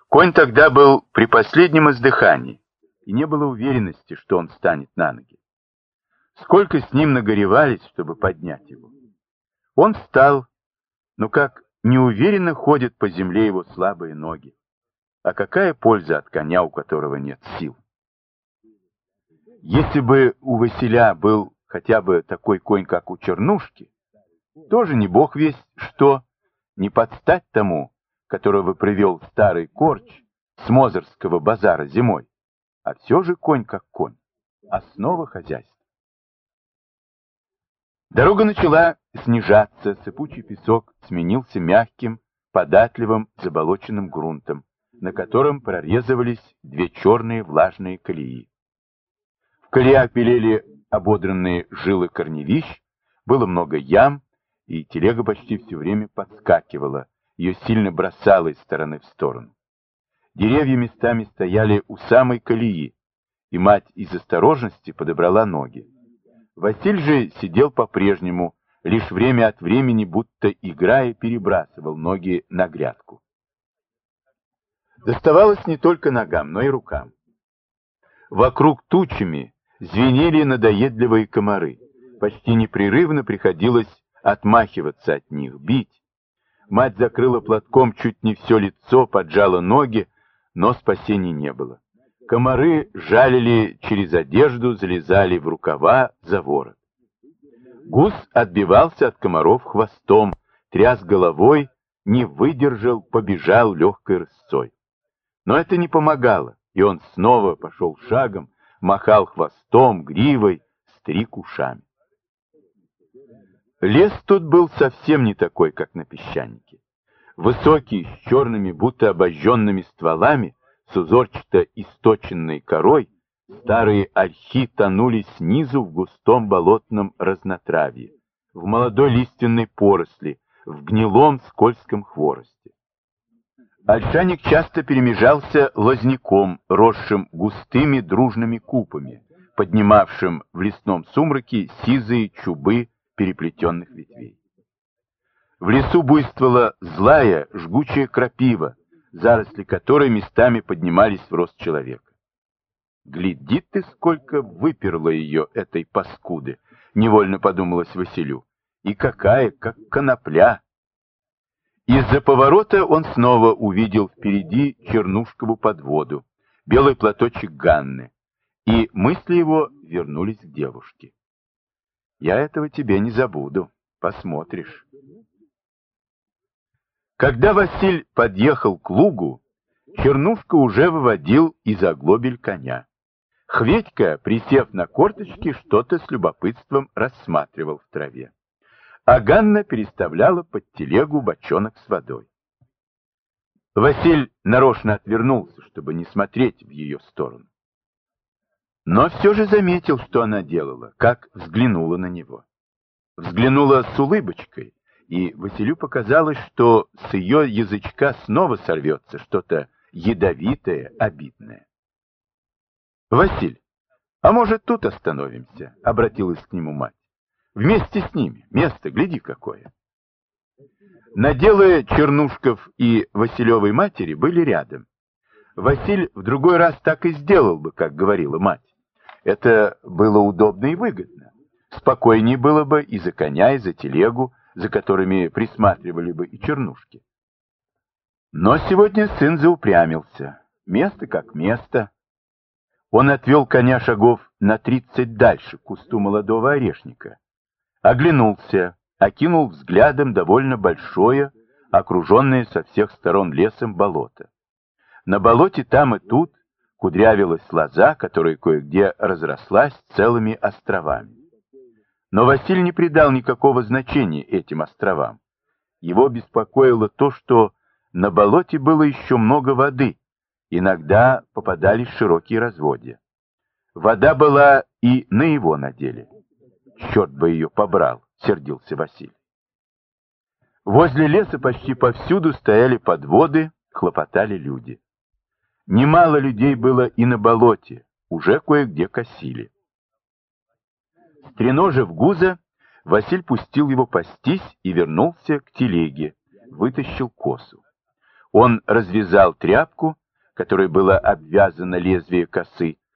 Конь тогда был при последнем издыхании, и не было уверенности, что он встанет на ноги. Сколько с ним нагоревались, чтобы поднять его. Он встал, но как неуверенно ходят по земле его слабые ноги. А какая польза от коня, у которого нет сил? Если бы у Василя был хотя бы такой конь, как у Чернушки, тоже не бог весть что, не подстать тому, которого привел старый корч с Мозырского базара зимой, а все же конь как конь, основа хозяйства. Дорога начала снижаться, сыпучий песок сменился мягким, податливым заболоченным грунтом, на котором прорезывались две черные влажные колеи. В колеях белели ободранные жилы корневищ, было много ям, и телега почти все время подскакивала, ее сильно бросало из стороны в сторону. Деревья местами стояли у самой колеи, и мать из осторожности подобрала ноги. Василь же сидел по-прежнему, лишь время от времени, будто играя, перебрасывал ноги на грядку. Доставалось не только ногам, но и рукам. Вокруг тучами звенели надоедливые комары. Почти непрерывно приходилось отмахиваться от них, бить. Мать закрыла платком чуть не все лицо, поджала ноги, но спасения не было. Комары жалили через одежду, залезали в рукава, за ворот. Гус отбивался от комаров хвостом, тряс головой, не выдержал, побежал легкой рысцой. Но это не помогало, и он снова пошел шагом, махал хвостом, гривой, стриг ушами. Лес тут был совсем не такой, как на песчанике. Высокий, с черными, будто обожженными стволами, с узорчато источенной корой, старые ольхи тонули снизу в густом болотном разнотравье, в молодой лиственной поросли, в гнилом скользком хворосте. Ольшаник часто перемежался лозняком, росшим густыми дружными купами, поднимавшим в лесном сумраке сизые чубы переплетенных ветвей. В лесу буйствовала злая, жгучая крапива, заросли которой местами поднимались в рост человека. «Гляди ты, сколько выперло ее этой паскуды!» — невольно подумалось Василю. «И какая, как конопля!» Из-за поворота он снова увидел впереди Чернушкову подводу, белый платочек Ганны, и мысли его вернулись к девушке. «Я этого тебе не забуду, посмотришь». Когда Василь подъехал к лугу, Чернушка уже выводил из оглобель коня. Хведька, присев на корточки, что-то с любопытством рассматривал в траве. А Ганна переставляла под телегу бочонок с водой. Василь нарочно отвернулся, чтобы не смотреть в ее сторону. Но все же заметил, что она делала, как взглянула на него. Взглянула с улыбочкой, и Василю показалось, что с ее язычка снова сорвется что-то ядовитое, обидное. «Василь, а может, тут остановимся?» — обратилась к нему мать. «Вместе с ними. Место, гляди, какое!» Наделы Чернушков и Василевой матери были рядом. Василь в другой раз так и сделал бы, как говорила мать. Это было удобно и выгодно. Спокойнее было бы и за коня, и за телегу, за которыми присматривали бы и Чернушки. Но сегодня сын заупрямился. Место как место. Он отвел коня шагов на 30 дальше, к кусту молодого орешника. Оглянулся, окинул взглядом довольно большое, окруженное со всех сторон лесом болото. На болоте там и тут кудрявилась лоза, которая кое-где разрослась целыми островами. Но Василий не придал никакого значения этим островам. Его беспокоило то, что на болоте было еще много воды, иногда попадались широкие разводья. Вода была и на его наделе. «Черт бы ее побрал!» — сердился Василий. Возле леса почти повсюду стояли подводы, хлопотали люди. Немало людей было и на болоте, уже кое-где косили. Стреножив гуза, Василь пустил его пастись и вернулся к телеге, вытащил косу. Он развязал тряпку, которой было обвязано лезвие косы,